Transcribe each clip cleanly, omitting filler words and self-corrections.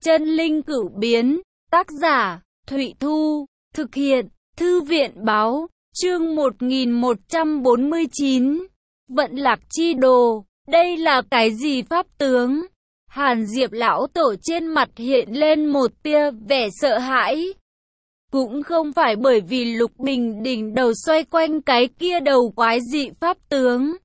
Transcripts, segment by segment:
Chân linh cửu biến, tác giả, Thụy Thu, thực hiện, Thư viện báo, chương 1149, Vận Lạc Chi Đồ, đây là cái gì pháp tướng? Hàn Diệp lão tổ trên mặt hiện lên một tia vẻ sợ hãi. Cũng không phải bởi vì Lục Bình đỉnh đầu xoay quanh cái kia đầu quái dị pháp tướng,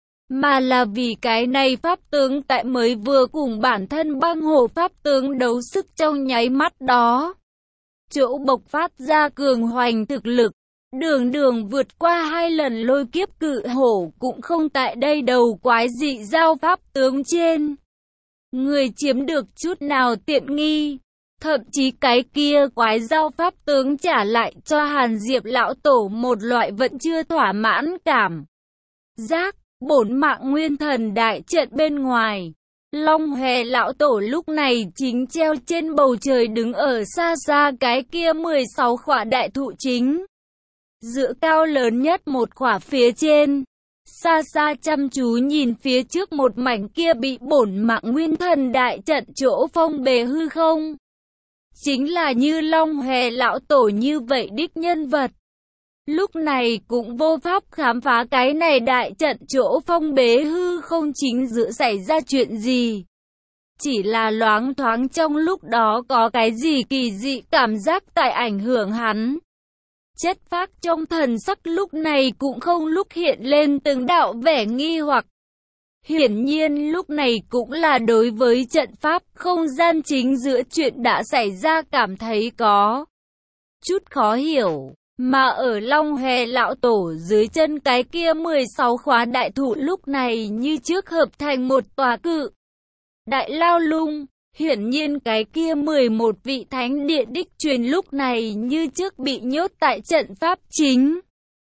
mà là vì cái này pháp tướng tại mới vừa cùng bản thân băng hổ pháp tướng đấu sức trong nháy mắt đó. Chỗ bộc phát ra cường hoành thực lực, đường vượt qua 2 lần lôi kiếp cự hổ cũng không tại đây đầu quái dị giao pháp tướng trên. Người chiếm được chút nào tiện nghi. Thậm chí cái kia quái giao pháp tướng trả lại cho Hàn Diệp lão tổ một loại vẫn chưa thỏa mãn cảm giác. Bổn mạng nguyên thần đại trận bên ngoài, Long Hòe lão tổ lúc này chính treo trên bầu trời đứng ở xa xa cái kia 16 khỏa đại thụ chính. Giữa cao lớn nhất một khỏa phía trên, xa xa chăm chú nhìn phía trước một mảnh kia bị bổn mạng nguyên thần đại trận chỗ phong bế hư không. Chính là như Long Hòe lão tổ như vậy đích nhân vật. Lúc này cũng vô pháp khám phá cái này đại trận chỗ phong bế hư không chính giữa xảy ra chuyện gì. Chỉ là loáng thoáng trong lúc đó có cái gì kỳ dị cảm giác tại ảnh hưởng hắn. Chất phác trong thần sắc lúc này cũng không lúc hiện lên từng đạo vẻ nghi hoặc. Hiển nhiên lúc này cũng là đối với trận pháp không gian chính giữa chuyện đã xảy ra cảm thấy có chút khó hiểu. Mà ở Long Hòe lão tổ dưới chân cái kia 16 khóa đại thụ lúc này như trước hợp thành một tòa cự đại lao lung. Hiển nhiên cái kia 11 vị thánh địa đích truyền lúc này như trước bị nhốt tại trận pháp chính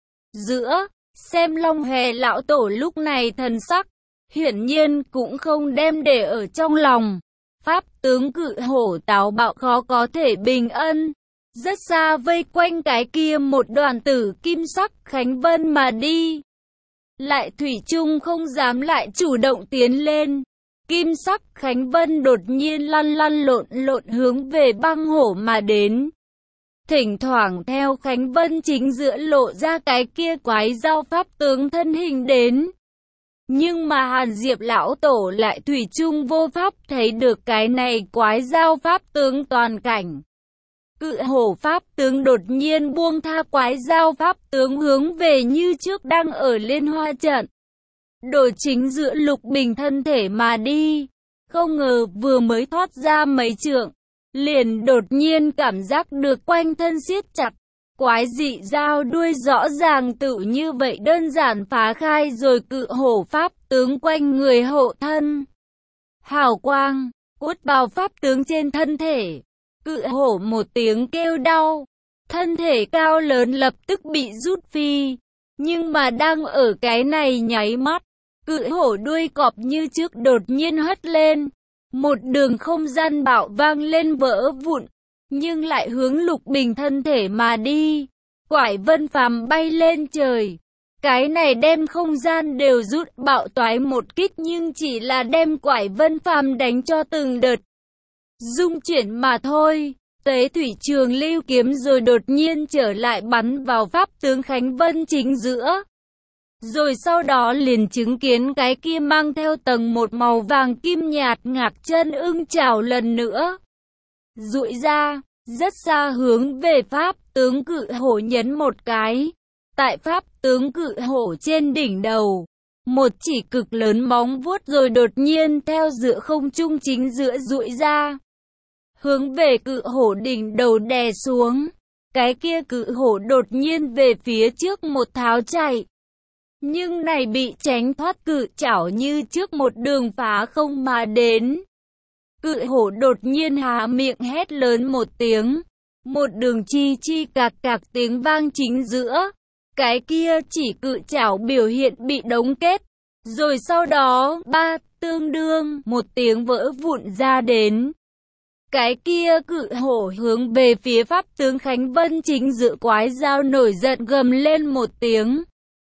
giữa. Xem Long Hòe lão tổ lúc này thần sắc, hiển nhiên cũng không đem để ở trong lòng. Pháp tướng cự hổ táo bạo khó có thể bình ân. Rất xa vây quanh cái kia một đoàn tử kim sắc Khánh Vân mà đi. Lại thủy chung không dám lại chủ động tiến lên. Kim sắc Khánh Vân đột nhiên lăn lộn hướng về băng hổ mà đến. Thỉnh thoảng theo Khánh Vân chính giữa lộ ra cái kia quái giao pháp tướng thân hình đến. Nhưng mà Hàn Diệp lão tổ lại thủy chung vô pháp thấy được cái này quái giao pháp tướng toàn cảnh. Cự hổ pháp tướng đột nhiên buông tha quái giao pháp tướng hướng về như trước đang ở liên hoa trận. Đổ chính giữa Lục Bình thân thể mà đi. Không ngờ vừa mới thoát ra mấy trượng, liền đột nhiên cảm giác được quanh thân siết chặt. Quái dị giao đuôi rõ ràng tự như vậy đơn giản phá khai rồi cự hổ pháp tướng quanh người hộ thân. Hào quang, cốt bào pháp tướng trên thân thể. Cự hổ một tiếng kêu đau, thân thể cao lớn lập tức bị rút phi. Nhưng mà đang ở cái này nháy mắt, cự hổ đuôi cọp như trước đột nhiên hất lên. Một đường không gian bạo vang lên vỡ vụn, nhưng lại hướng Lục Bình thân thể mà đi. Quải Vân Phàm bay lên trời. Cái này đem không gian đều rút bạo toái một kích nhưng chỉ là đem Quải Vân Phàm đánh cho từng đợt dung chuyển mà thôi. Tế thủy trường lưu kiếm rồi đột nhiên trở lại bắn vào pháp tướng Khánh Vân chính giữa. Rồi sau đó liền chứng kiến cái kia mang theo tầng một màu vàng kim nhạt ngạc chân ưng chảo lần nữa duỗi ra, rất xa hướng về pháp tướng cự hổ nhấn một cái. Tại pháp tướng cự hổ trên đỉnh đầu, một chỉ cực lớn móng vuốt rồi đột nhiên theo giữa không trung chính giữa duỗi ra, hướng về cự hổ đỉnh đầu đè xuống. Cái kia cự hổ đột nhiên về phía trước một tháo chạy. Nhưng này bị tránh thoát cự chảo như trước một đường phá không mà đến. Cự hổ đột nhiên há miệng hét lớn một tiếng. Một đường chi cạc tiếng vang chính giữa. Cái kia chỉ cự chảo biểu hiện bị đóng kết. Rồi sau đó tương đương một tiếng vỡ vụn ra đến. Cái kia cự hổ hướng về phía pháp tướng Khánh Vân chính giữa quái dao nổi giận gầm lên một tiếng.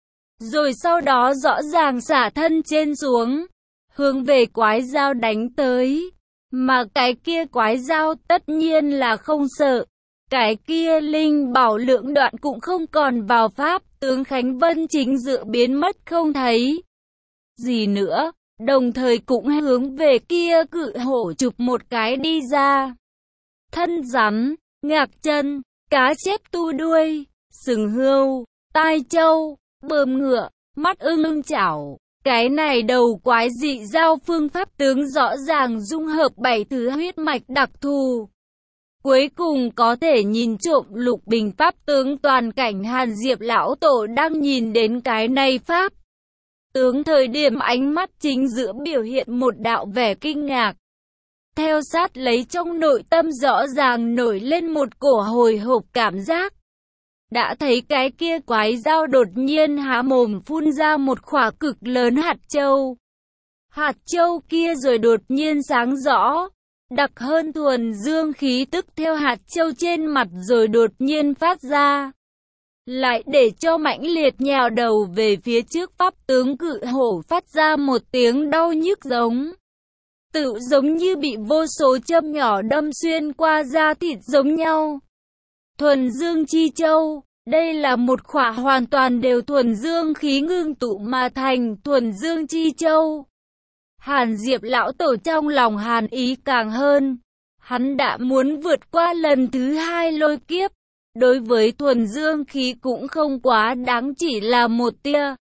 Rồi sau đó rõ ràng xả thân trên xuống, hướng về quái dao đánh tới. Mà cái kia quái dao tất nhiên là không sợ. Cái kia linh bảo lượng đoạn cũng không còn vào pháp tướng Khánh Vân chính dự biến mất không thấy gì nữa, đồng thời cũng hướng về kia cự hổ chụp một cái đi ra. Thân rắn, ngạc chân, cá chép tu đuôi, sừng hươu, tai trâu, bờm ngựa, mắt ưng chảo. Cái này đầu quái dị giao phương pháp tướng rõ ràng dung hợp 7 thứ huyết mạch đặc thù. Cuối cùng có thể nhìn trộm lục bình pháp tướng toàn cảnh. Hàn Diệp lão tổ đang nhìn đến cái này pháp tướng thời điểm ánh mắt chính giữa biểu hiện một đạo vẻ kinh ngạc. Theo sát lấy trong nội tâm rõ ràng nổi lên một cổ hồi hộp cảm giác. Đã thấy cái kia quái dao đột nhiên há mồm phun ra một quả cực lớn hạt châu. Hạt châu kia rồi đột nhiên sáng rõ, đặc hơn thuần dương khí tức theo hạt châu trên mặt rồi đột nhiên phát ra. Lại để cho mãnh liệt nhào đầu về phía trước pháp tướng cự hổ phát ra một tiếng đau nhức tự giống như bị vô số châm nhỏ đâm xuyên qua da thịt giống nhau. Thuần dương chi châu, đây là một khỏa hoàn toàn đều thuần dương khí ngưng tụ mà thành thuần dương chi châu. Hàn Diệp lão tổ trong lòng hàn ý càng hơn. Hắn đã muốn vượt qua lần thứ 2 lôi kiếp. Đối với thuần dương khí cũng không quá đáng, chỉ là một tia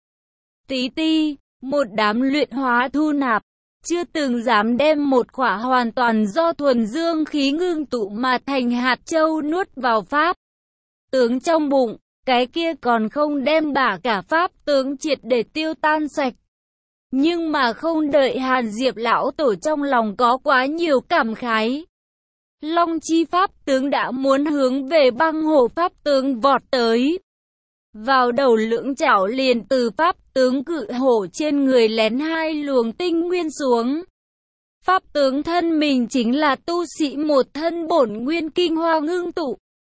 tí ti, một đám luyện hóa thu nạp. Chưa từng dám đem một khỏa hoàn toàn do thuần dương khí ngưng tụ mà thành hạt châu nuốt vào pháp tướng trong bụng. Cái kia còn không đem bả cả pháp tướng triệt để tiêu tan sạch. Nhưng mà không đợi Hàn Diệp lão tổ trong lòng có quá nhiều cảm khái, Long chi pháp tướng đã muốn hướng về băng hổ pháp tướng vọt tới. Vào đầu lưỡng chảo liền từ pháp tướng cự hổ trên người lén 2 luồng tinh nguyên xuống. Pháp tướng thân mình chính là tu sĩ một thân bổn nguyên kinh hoa ngưng tụ.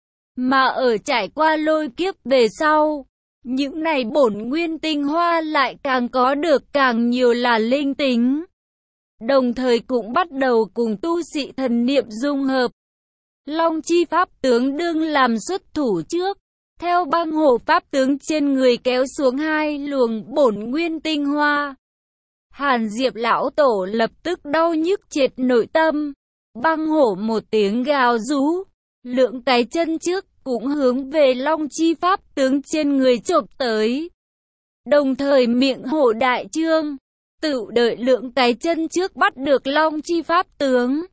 Mà ở trải qua lôi kiếp về sau, những này bổn nguyên tinh hoa lại càng có được càng nhiều là linh tính. Đồng thời cũng bắt đầu cùng tu sĩ thần niệm dung hợp. Long chi pháp tướng đương làm xuất thủ trước, theo băng hổ pháp tướng trên người kéo xuống 2 luồng bổn nguyên tinh hoa. Hàn Diệp lão tổ lập tức đau nhức triệt nội tâm. Băng hổ một tiếng gào rú, lượng cái chân trước cũng hướng về long chi pháp tướng trên người chộp tới. Đồng thời miệng hổ đại trương, tự đợi lượng cái chân trước bắt được long chi pháp tướng,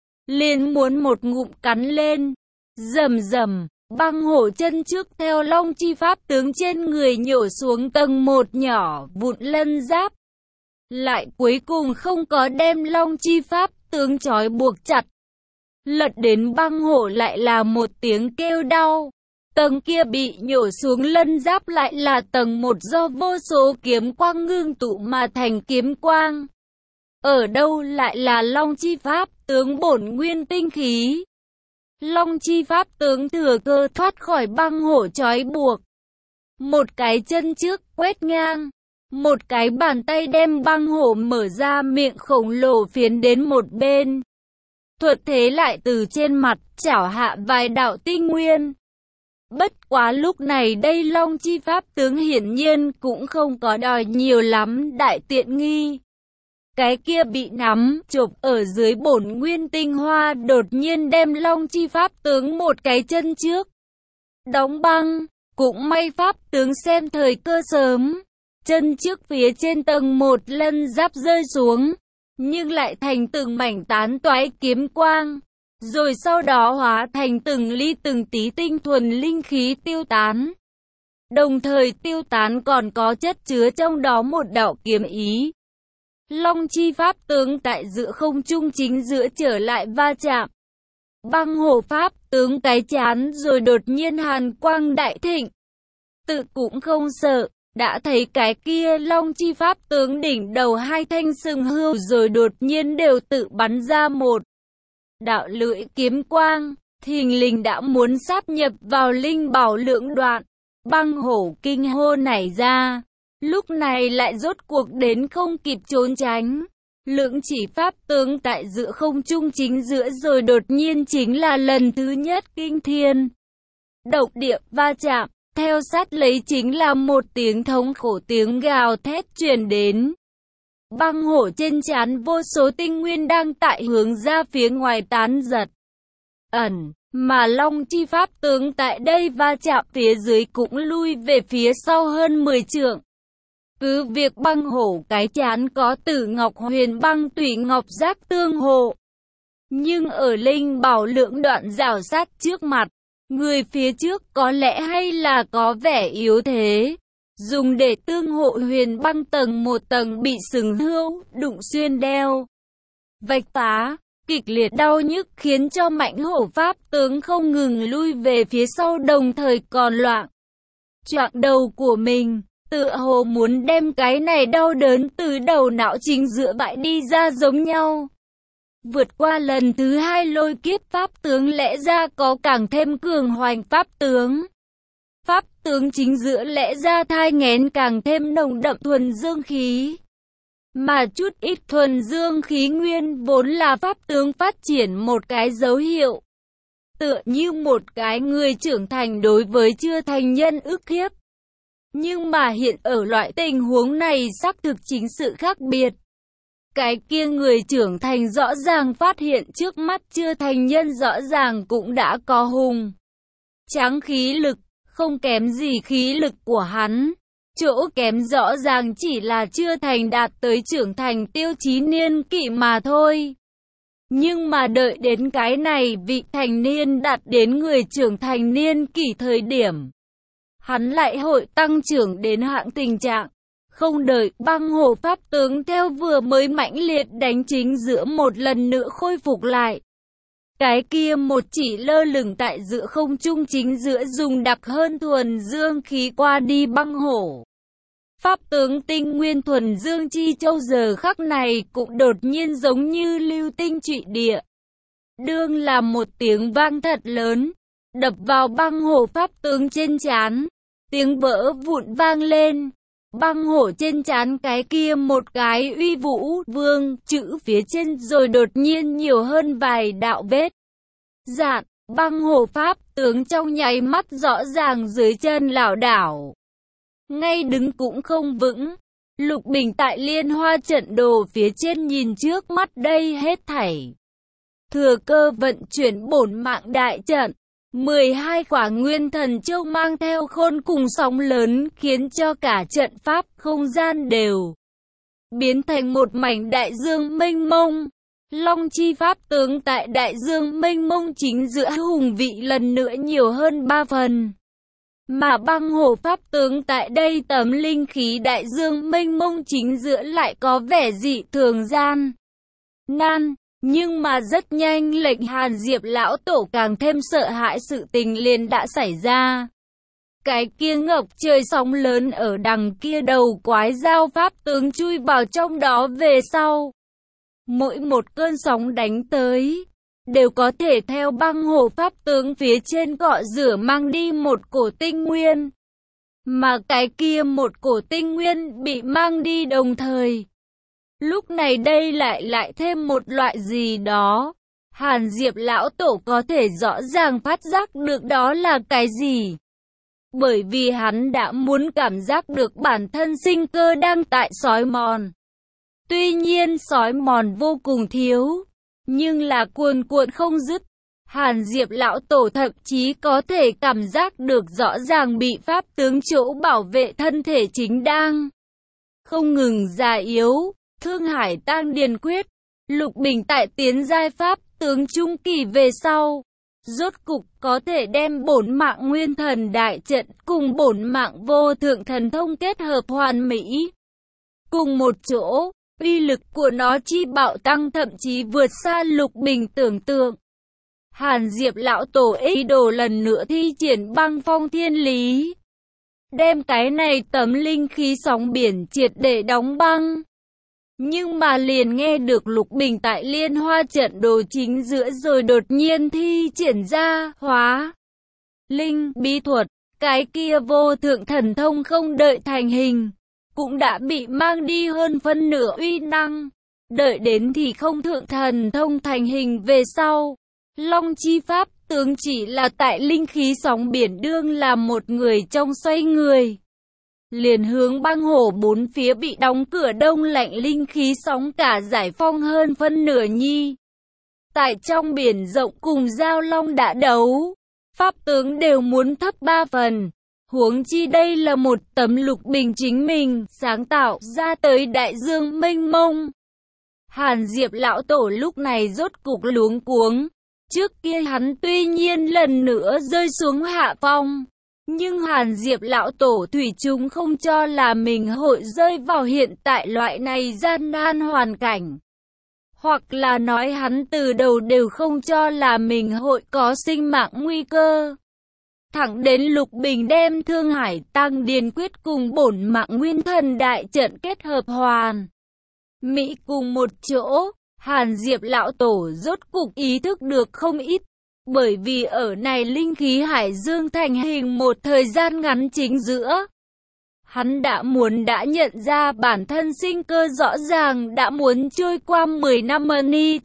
liền muốn một ngụm cắn lên. Rầm rầm, băng hổ chân trước theo long chi pháp tướng trên người nhổ xuống tầng một nhỏ vụn lân giáp. Lại cuối cùng không có đem long chi pháp tướng trói buộc chặt. Lật đến băng hổ lại là một tiếng kêu đau. Tầng kia bị nhổ xuống lân giáp lại là tầng một do vô số kiếm quang ngưng tụ mà thành kiếm quang. Ở đâu lại là long chi pháp tướng bổn nguyên tinh khí. Long chi pháp tướng thừa cơ thoát khỏi băng hổ trói buộc. Một cái chân trước quét ngang, một cái bàn tay đem băng hổ mở ra miệng khổng lồ phiến đến một bên. Thuật thế lại từ trên mặt chảo hạ vài đạo tinh nguyên. Bất quá lúc này đây long chi pháp tướng hiển nhiên cũng không có đòi nhiều lắm đại tiện nghi. Cái kia bị nắm chộp ở dưới bổn nguyên tinh hoa đột nhiên đem long chi pháp tướng một cái chân trước đóng băng. Cũng may pháp tướng xem thời cơ sớm, chân trước phía trên tầng một lân giáp rơi xuống, nhưng lại thành từng mảnh tán toái kiếm quang, rồi sau đó hóa thành từng ly từng tí tinh thuần linh khí tiêu tán. Đồng thời tiêu tán còn có chất chứa trong đó một đạo kiếm ý. Long chi pháp tướng tại giữa không trung chính giữa trở lại va chạm. Băng hổ pháp tướng cái chán rồi đột nhiên hàn quang đại thịnh. Tự cũng không sợ, đã thấy cái kia long chi pháp tướng đỉnh đầu 2 thanh sừng hươu rồi đột nhiên đều tự bắn ra một đạo lưỡi kiếm quang, thình lình đã muốn sáp nhập vào linh bảo lượng đoạn. Băng hổ kinh hô nảy ra, lúc này lại rốt cuộc đến không kịp trốn tránh, Lưỡng chỉ pháp tướng tại giữa không trung chính giữa rồi đột nhiên chính là lần thứ nhất kinh thiên động địa va chạm, theo sát lấy chính là một tiếng thống khổ tiếng gào thét truyền đến. Băng hổ trên trán vô số tinh nguyên đang tại hướng ra phía ngoài tán giật ẩn, mà long chi pháp tướng tại đây va chạm phía dưới cũng lui về phía sau hơn 10 trượng. Cứ việc băng hổ cái trán có Tử Ngọc Huyền Băng Tủy Ngọc Giác tương hộ, nhưng ở linh bảo lượng đoạn rào sát trước mặt, người phía trước có lẽ hay là có vẻ yếu thế, dùng để tương hộ huyền băng tầng một tầng bị sừng hươu đụng xuyên đeo vạch phá, kịch liệt đau nhức khiến cho mãnh hổ pháp tướng không ngừng lui về phía sau, đồng thời còn loạn choạng đầu của mình, tựa hồ muốn đem cái này đau đớn từ đầu não chính giữa bại đi ra giống nhau. Vượt qua lần thứ hai lôi kiếp pháp tướng lẽ ra có càng thêm cường hoành pháp tướng. Pháp tướng chính giữa lẽ ra thai nghén càng thêm nồng đậm thuần dương khí. Mà chút ít thuần dương khí nguyên vốn là pháp tướng phát triển một cái dấu hiệu. Tựa như một cái người trưởng thành đối với chưa thành nhân ức hiếp. Nhưng mà hiện ở loại tình huống này xác thực chính sự khác biệt. Cái kia người trưởng thành rõ ràng phát hiện trước mắt chưa thành nhân rõ ràng cũng đã có hùng tráng khí lực, không kém gì khí lực của hắn. Chỗ kém rõ ràng chỉ là chưa thành đạt tới trưởng thành tiêu chí niên kỷ mà thôi. Nhưng mà đợi đến cái này vị thành niên đạt đến người trưởng thành niên kỷ thời điểm, hắn lại hội tăng trưởng đến hạng tình trạng. Không đợi băng hổ pháp tướng theo vừa mới mãnh liệt đánh chính giữa một lần nữa khôi phục lại. Cái kia một chỉ lơ lửng tại giữa không trung chính giữa dùng đặc hơn thuần dương khí qua đi băng hổ. Pháp tướng tinh nguyên thuần dương chi châu giờ khắc này cũng đột nhiên giống như lưu tinh trụy địa. Đương là một tiếng vang thật lớn, đập vào băng hổ pháp tướng trên trán. Tiếng vỡ vụn vang lên. Băng hổ trên trán cái kia một cái uy vũ vương chữ phía trên rồi đột nhiên nhiều hơn vài đạo vết dạn. Băng hổ pháp tướng trong nháy mắt rõ ràng dưới chân lảo đảo, ngay đứng cũng không vững. Lục Bình tại liên hoa trận đồ phía trên nhìn trước mắt đây hết thảy, thừa cơ vận chuyển bổn mạng đại trận. 12 quả nguyên thần châu mang theo khôn cùng sóng lớn khiến cho cả trận pháp không gian đều biến thành một mảnh đại dương mênh mông. Long chi pháp tướng tại đại dương mênh mông chính giữa hùng vị lần nữa nhiều hơn 3 phần. Mà băng hổ pháp tướng tại đây tấm linh khí đại dương mênh mông chính giữa lại có vẻ dị thường gian nan. Nhưng mà rất nhanh lệnh Hàn Diệp lão tổ càng thêm sợ hãi, sự tình liền đã xảy ra. Cái kia ngập trời sóng lớn ở đằng kia đầu quái dao pháp tướng chui vào trong đó về sau. Mỗi một cơn sóng đánh tới, đều có thể theo băng hổ pháp tướng phía trên cọ rửa mang đi một cổ tinh nguyên. Mà cái kia một cổ tinh nguyên bị mang đi đồng thời. Lúc này đây lại thêm một loại gì đó. Hàn Diệp lão tổ có thể rõ ràng phát giác được đó là cái gì. Bởi vì hắn đã muốn cảm giác được bản thân sinh cơ đang tại xói mòn. Tuy nhiên xói mòn vô cùng thiếu, nhưng là cuồn cuộn không dứt. Hàn Diệp lão tổ thậm chí có thể cảm giác được rõ ràng bị pháp tướng chỗ bảo vệ thân thể chính đang không ngừng già yếu. Thương Hải Tang Điền Quyết, Lục Bình tại tiến giai pháp tướng trung kỳ về sau, rốt cục có thể đem bổn mạng nguyên thần đại trận cùng bổn mạng vô thượng thần thông kết hợp hoàn mỹ. Cùng một chỗ, uy lực của nó chi bạo tăng thậm chí vượt xa Lục Bình tưởng tượng. Hàn Diệp lão tổ ý đồ lần nữa thi triển băng phong thiên lý, đem cái này tấm linh khí sóng biển triệt để đóng băng. Nhưng mà liền nghe được Lục Bình tại liên hoa trận đồ chính giữa rồi đột nhiên thi triển ra hóa linh bí thuật. Cái kia vô thượng thần thông không đợi thành hình, cũng đã bị mang đi hơn phân nửa uy năng. Đợi đến thì không thượng thần thông thành hình về sau. Long chi pháp tướng chỉ là tại linh khí sóng biển đương là một người trong xoay người. Liền hướng băng hồ bốn phía bị đóng cửa đông lạnh linh khí sóng cả giải phong hơn phân nửa nhi. Tại trong biển rộng cùng giao long đã đấu, pháp tướng đều muốn thấp 3 phần. Huống chi đây là một tấm lục bình chính mình sáng tạo ra tới đại dương mênh mông. Hàn Diệp lão tổ lúc này rốt cục luống cuống. Trước kia hắn tuy nhiên lần nữa rơi xuống hạ phong, nhưng Hàn Diệp lão tổ thủy chung không cho là mình hội rơi vào hiện tại loại này gian nan hoàn cảnh. Hoặc là nói hắn từ đầu đều không cho là mình hội có sinh mạng nguy cơ. Thẳng đến Lục Bình đem Thương Hải Tăng Điền Quyết cùng bổn mạng nguyên thần đại trận kết hợp hoàn mỹ cùng một chỗ, Hàn Diệp lão tổ rốt cục ý thức được không ít. Bởi vì ở này linh khí hải dương thành hình một thời gian ngắn chính giữa, hắn đã nhận ra bản thân sinh cơ rõ ràng đã muốn trôi qua 10 năm ni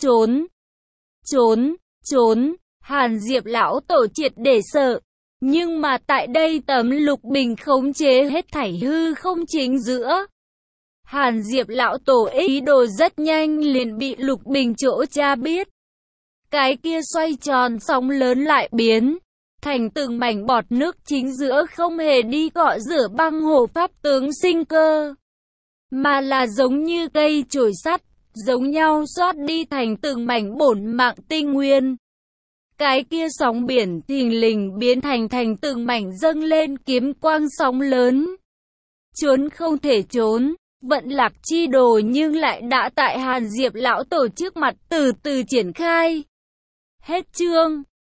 trốn, Hàn Diệp lão tổ triệt để sợ. Nhưng mà tại đây tấm lục bình khống chế hết thảy hư không chính giữa. Hàn Diệp lão tổ ý đồ rất nhanh liền bị lục bình chỗ cha biết. Cái kia xoay tròn sóng lớn lại biến thành từng mảnh bọt nước chính giữa không hề đi cọ rửa băng hồ pháp tướng sinh cơ, mà là giống như cây chổi sắt, giống nhau xoát đi thành từng mảnh bổn mạng tinh nguyên. Cái kia sóng biển thình lình biến thành từng mảnh dâng lên kiếm quang sóng lớn. Trốn không thể trốn, vận lạc chi đồ nhưng lại đã tại Hàn Diệp lão tổ trước mặt từ từ triển khai. Hết chương.